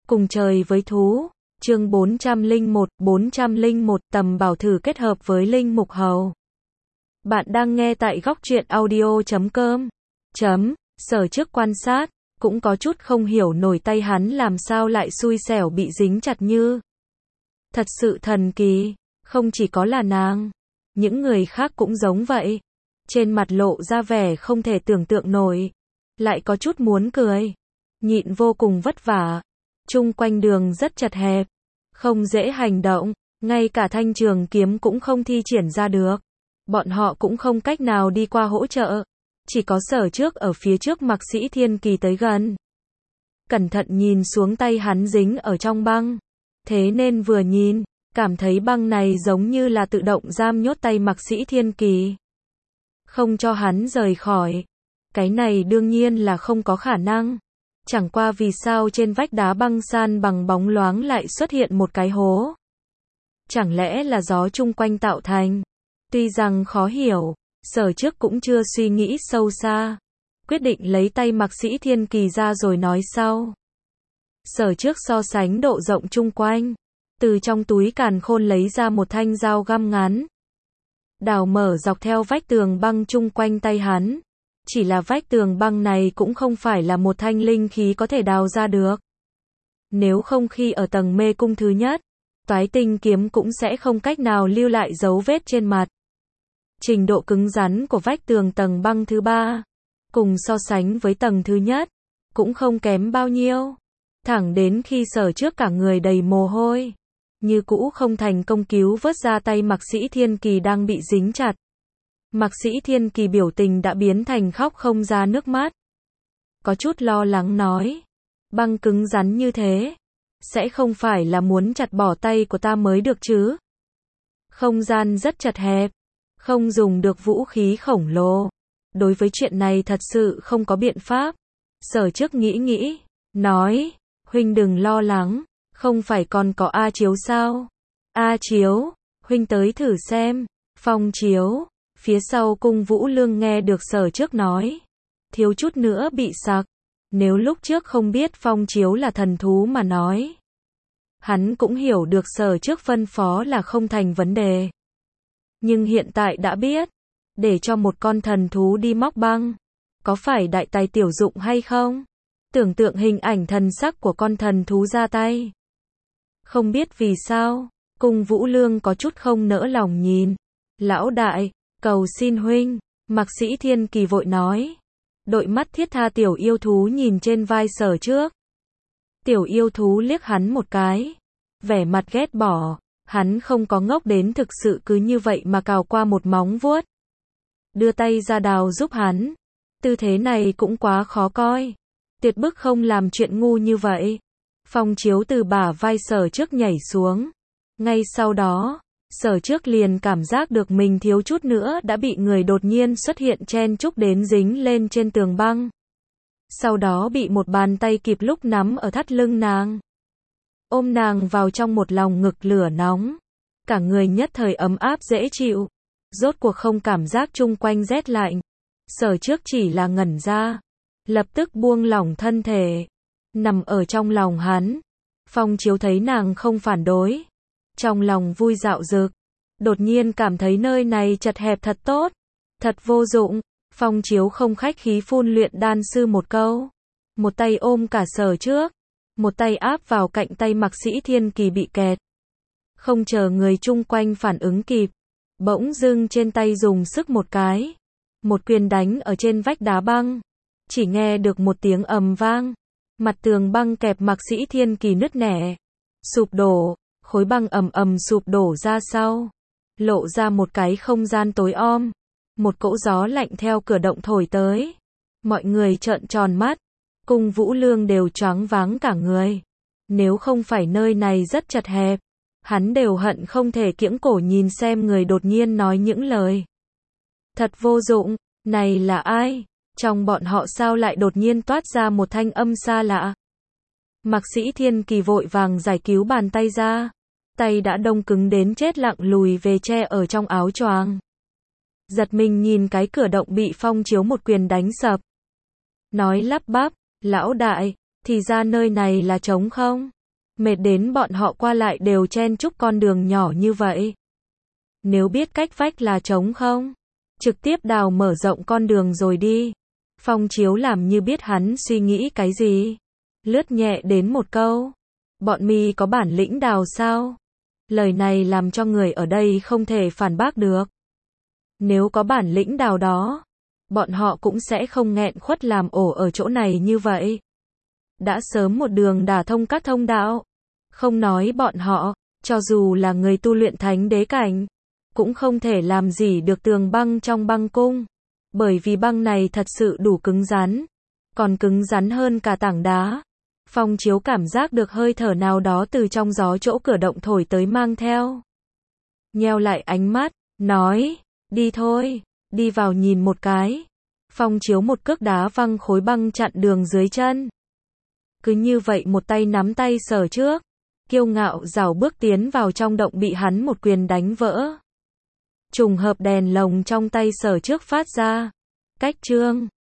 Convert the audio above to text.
Cùng trời với thú, chương 401 tầm bảo thử kết hợp với Linh Mục Hầu. Bạn đang nghe tại góc truyện audio.com. Sở trước quan sát, cũng có chút không hiểu nổi tay hắn làm sao lại xui xẻo bị dính chặt như. Thật sự thần kỳ, không chỉ có là nàng, những người khác cũng giống vậy. Trên mặt lộ ra vẻ không thể tưởng tượng nổi, lại có chút muốn cười. Nhịn vô cùng vất vả. Chung quanh đường rất chật hẹp, không dễ hành động, ngay cả thanh trường kiếm cũng không thi triển ra được. Bọn họ cũng không cách nào đi qua hỗ trợ, chỉ có Sở trước ở phía trước Mạc Sĩ Thiên Kỳ tới gần. Cẩn thận nhìn xuống tay hắn dính ở trong băng, thế nên vừa nhìn, cảm thấy băng này giống như là tự động giam nhốt tay Mạc Sĩ Thiên Kỳ, không cho hắn rời khỏi. Cái này đương nhiên là không có khả năng. Chẳng qua vì sao trên vách đá băng san bằng bóng loáng lại xuất hiện một cái hố? Chẳng lẽ là gió chung quanh tạo thành? Tuy rằng khó hiểu, Sở trước cũng chưa suy nghĩ sâu xa, quyết định lấy tay Mạc Sĩ Thiên Kỳ ra rồi nói sau. Sở trước so sánh độ rộng chung quanh, từ trong túi càn khôn lấy ra một thanh dao găm ngắn, đào mở dọc theo vách tường băng chung quanh tay hắn. Chỉ là vách tường băng này cũng không phải là một thanh linh khí có thể đào ra được. Nếu không khi ở tầng mê cung thứ nhất, Toái Tinh kiếm cũng sẽ không cách nào lưu lại dấu vết trên mặt. Trình độ cứng rắn của vách tường tầng băng thứ ba, cùng so sánh với tầng thứ nhất, cũng không kém bao nhiêu. Thẳng đến khi Sở trước cả người đầy mồ hôi, như cũ không thành công cứu vớt ra tay Mạc Sĩ Thiên Kỳ đang bị dính chặt. Mạc Sĩ Thiên Kỳ biểu tình đã biến thành khóc không ra nước mắt. Có chút lo lắng nói, băng cứng rắn như thế, sẽ không phải là muốn chặt bỏ tay của ta mới được chứ? Không gian rất chật hẹp, không dùng được vũ khí khổng lồ. Đối với chuyện này thật sự không có biện pháp. Sở trước nghĩ, nói, huynh đừng lo lắng, không phải còn có A Chiếu sao? A Chiếu, huynh tới thử xem. Phong Chiếu. Phía sau Cung Vũ Lương nghe được Sở trước nói, thiếu chút nữa bị sặc. Nếu lúc trước không biết Phong Chiếu là thần thú mà nói, hắn cũng hiểu được Sở trước phân phó là không thành vấn đề. Nhưng hiện tại đã biết, để cho một con thần thú đi móc băng, có phải đại tài tiểu dụng hay không? Tưởng tượng hình ảnh thần sắc của con thần thú ra tay. Không biết vì sao, Cung Vũ Lương có chút không nỡ lòng nhìn. Lão đại, cầu xin huynh, Mạc Sĩ Thiên Kỳ vội nói. Đội mắt thiết tha tiểu yêu thú nhìn trên vai Sở trước. Tiểu yêu thú liếc hắn một cái, vẻ mặt ghét bỏ. Hắn không có ngốc đến thực sự cứ như vậy mà cào qua một móng vuốt, đưa tay ra đào giúp hắn. Tư thế này cũng quá khó coi, tuyệt bức không làm chuyện ngu như vậy. Phong Chiếu từ bả vai Sở trước nhảy xuống. Ngay sau đó, Sở trước liền cảm giác được mình thiếu chút nữa đã bị người đột nhiên xuất hiện chen chúc đến dính lên trên tường băng. Sau đó bị một bàn tay kịp lúc nắm ở thắt lưng nàng, ôm nàng vào trong một lòng ngực lửa nóng. Cả người nhất thời ấm áp dễ chịu, rốt cuộc không cảm giác chung quanh rét lạnh. Sở trước chỉ là ngẩn ra, lập tức buông lỏng thân thể, nằm ở trong lòng hắn. Phong Chiếu thấy nàng không phản đối, trong lòng vui dạo dực, đột nhiên cảm thấy nơi này chật hẹp thật tốt, thật vô dụng. Phong Chiếu không khách khí phun luyện đan sư một câu, một tay ôm cả Sở trước, một tay áp vào cạnh tay Mạc Sĩ Thiên Kỳ bị kẹt. Không chờ người chung quanh phản ứng kịp, bỗng dưng trên tay dùng sức một cái, một quyền đánh ở trên vách đá băng. Chỉ nghe được một tiếng ầm vang, mặt tường băng kẹp Mạc Sĩ Thiên Kỳ nứt nẻ, sụp đổ. Khối băng ầm ầm sụp đổ ra sau, lộ ra một cái không gian tối om. Một cỗ gió lạnh theo cửa động thổi tới. Mọi người trợn tròn mắt, Cung Vũ Lương đều choáng váng cả người. Nếu không phải nơi này rất chật hẹp, hắn đều hận không thể kiễng cổ nhìn xem người đột nhiên nói những lời thật vô dụng này là ai. Trong bọn họ sao lại đột nhiên toát ra một thanh âm xa lạ. Mạc Sĩ Thiên Kỳ vội vàng giải cứu bàn tay ra, tay đã đông cứng đến chết lặng lùi về che ở trong áo choàng. Giật mình nhìn cái cửa động bị Phong Chiếu một quyền đánh sập, nói lắp bắp, lão đại, thì ra nơi này là trống không? Mệt đến bọn họ qua lại đều chen chúc con đường nhỏ như vậy. Nếu biết cách vách là trống không, trực tiếp đào mở rộng con đường rồi đi. Phong Chiếu làm như biết hắn suy nghĩ cái gì. Lướt nhẹ đến một câu. Bọn mi có bản lĩnh đào sao? Lời này làm cho người ở đây không thể phản bác được. Nếu có bản lĩnh đào đó, bọn họ cũng sẽ không nghẹn khuất làm ổ ở chỗ này như vậy. Đã sớm một đường đả thông các thông đạo. Không nói bọn họ, cho dù là người tu luyện thánh đế cảnh, cũng không thể làm gì được tường băng trong băng cung. Bởi vì băng này thật sự đủ cứng rắn, còn cứng rắn hơn cả tảng đá. Phong Chiếu cảm giác được hơi thở nào đó từ trong gió chỗ cửa động thổi tới mang theo. Nheo lại ánh mắt, nói, đi thôi, đi vào nhìn một cái. Phong Chiếu một cước đá văng khối băng chặn đường dưới chân. Cứ như vậy một tay nắm tay Sở Trước, kiêu ngạo rảo bước tiến vào trong động bị hắn một quyền đánh vỡ. Trùng hợp đèn lồng trong tay Sở Trước phát ra. Cách chương